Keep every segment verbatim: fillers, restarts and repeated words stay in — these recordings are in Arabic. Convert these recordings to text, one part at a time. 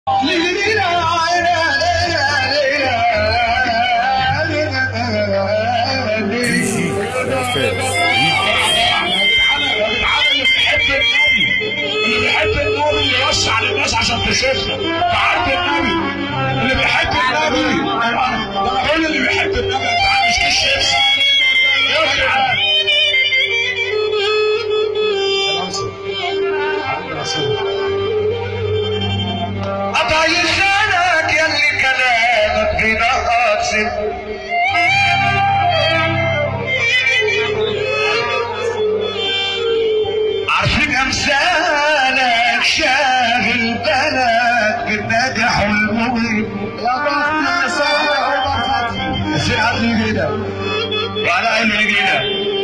عشان تشوفنا تعرف النبي اللي بيحب النبي ده كل اللي بيحب النبي انت مش كشيبس يا جدعان قطع لسانك يلي كلامك بينقص عارفين امثالك شاغل بالك بالنجاح والمغرب يا بخت صاحبي عمر فتحي عقلي كده وعلى عيني كده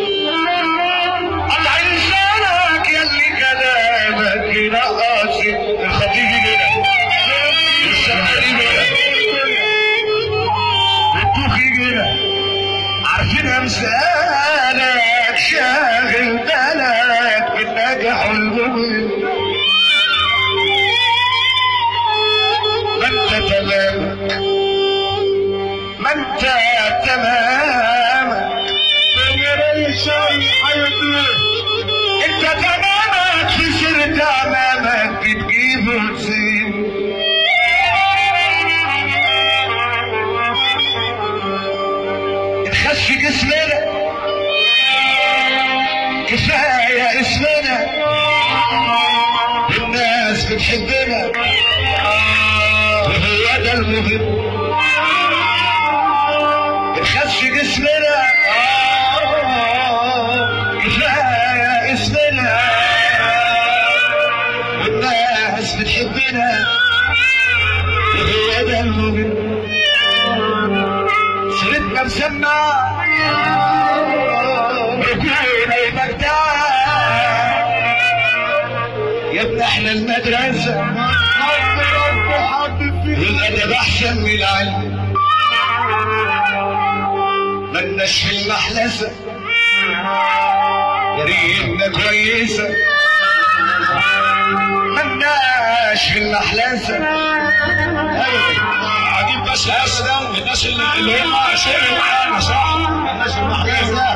قطع لسانك يلي كلامك بينقص الخطيب كده الشمالي كده التوخي كده عارفين امثالك شاغل بالك بالنجاح والمغرب ما انت تمامك ما انت تمامك انت تمامك في سرد امامك بتجيب وتسيب تخش جسمنا كفايه اسمنا الناس بتحبنا وهو ده المهم بنخش جسمنا كفايه اسمنا والناس بتحبنا وهو ده المهم سيرتنا مسمى ركونا المجدع يا ابن احنا المدرسه والادب احسن من العلم ملناش في المحلسه يا ريتنا كويسه ملناش في المحلسه عجيب بس اسلم الناس اللي هم عايشين معانا صح ملناش في المحلسه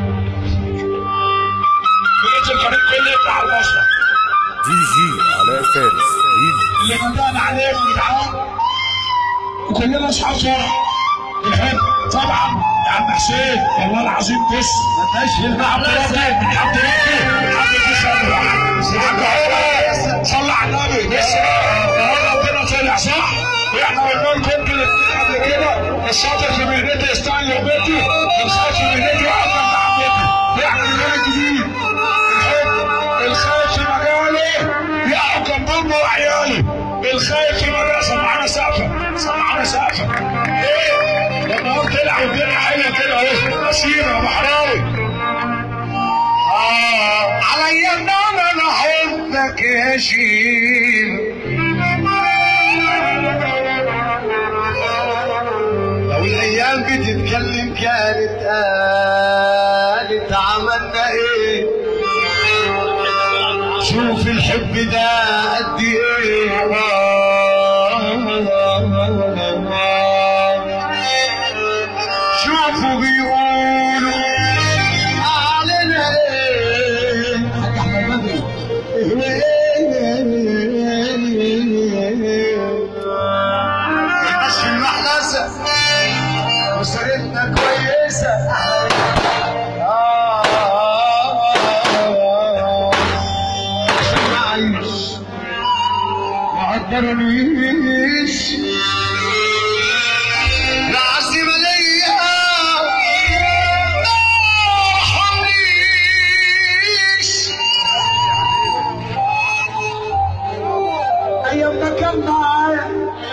بقيت الفريق كله يطلع على المسرح دي جي علاء فارس اللي بدأنا عليهم يا جدعان وكلنا اصحاب فرح بنحب طبعا يا عم حسين والله العظيم بص ما فيهاش في الملعب ربي من حد ربي من حد تسال حاج عمر صلى على النبي بس ربنا طلع صح واحنا قلنا لكم يمكن قبل كده الشاطر في مهنتي يستاهل لقمتي الخايف في مهنتي يقف جنب عمتي يعمل اليوم الجديد الحب الخايف في مجالي يقعوا جنب امه وعيالي الخايف في مجالي سمعنا سقفه سمعنا سقفه ايه النهار طلع والدنيا حلوه كده اهو مسيره بحراوي اه عليا ان انا احبك يا شيل لو الايام بتتكلم كانت قالت عملنا ايه شوف الحب ده قد ايه شوفوا بيقولوا علينا ايه حاج احمد بدري الناس في المحلسه وسيرتنا كويسه عشان اعيش ما عبرنيش العزيمه ليا ما رحمنيش ايام ما كان معايا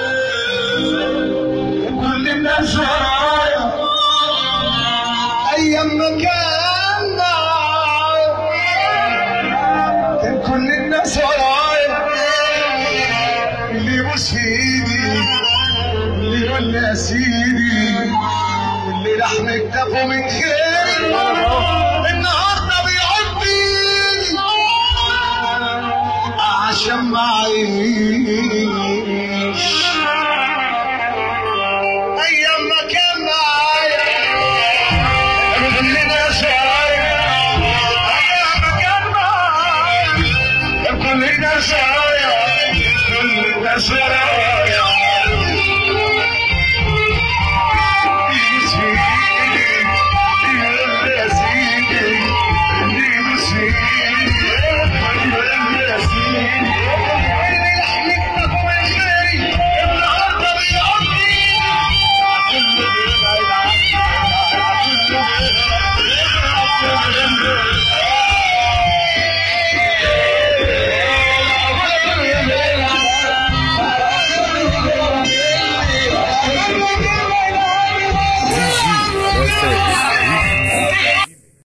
كل الناس ورايا ايام ما كان معايا كان كل الناس ورايا اللي يبوس في ايدي اللي يقول لي يا سيدي اللي لحم كتافه من خير النهارده بيعض ايدي عشان معي سرايا كل سرايا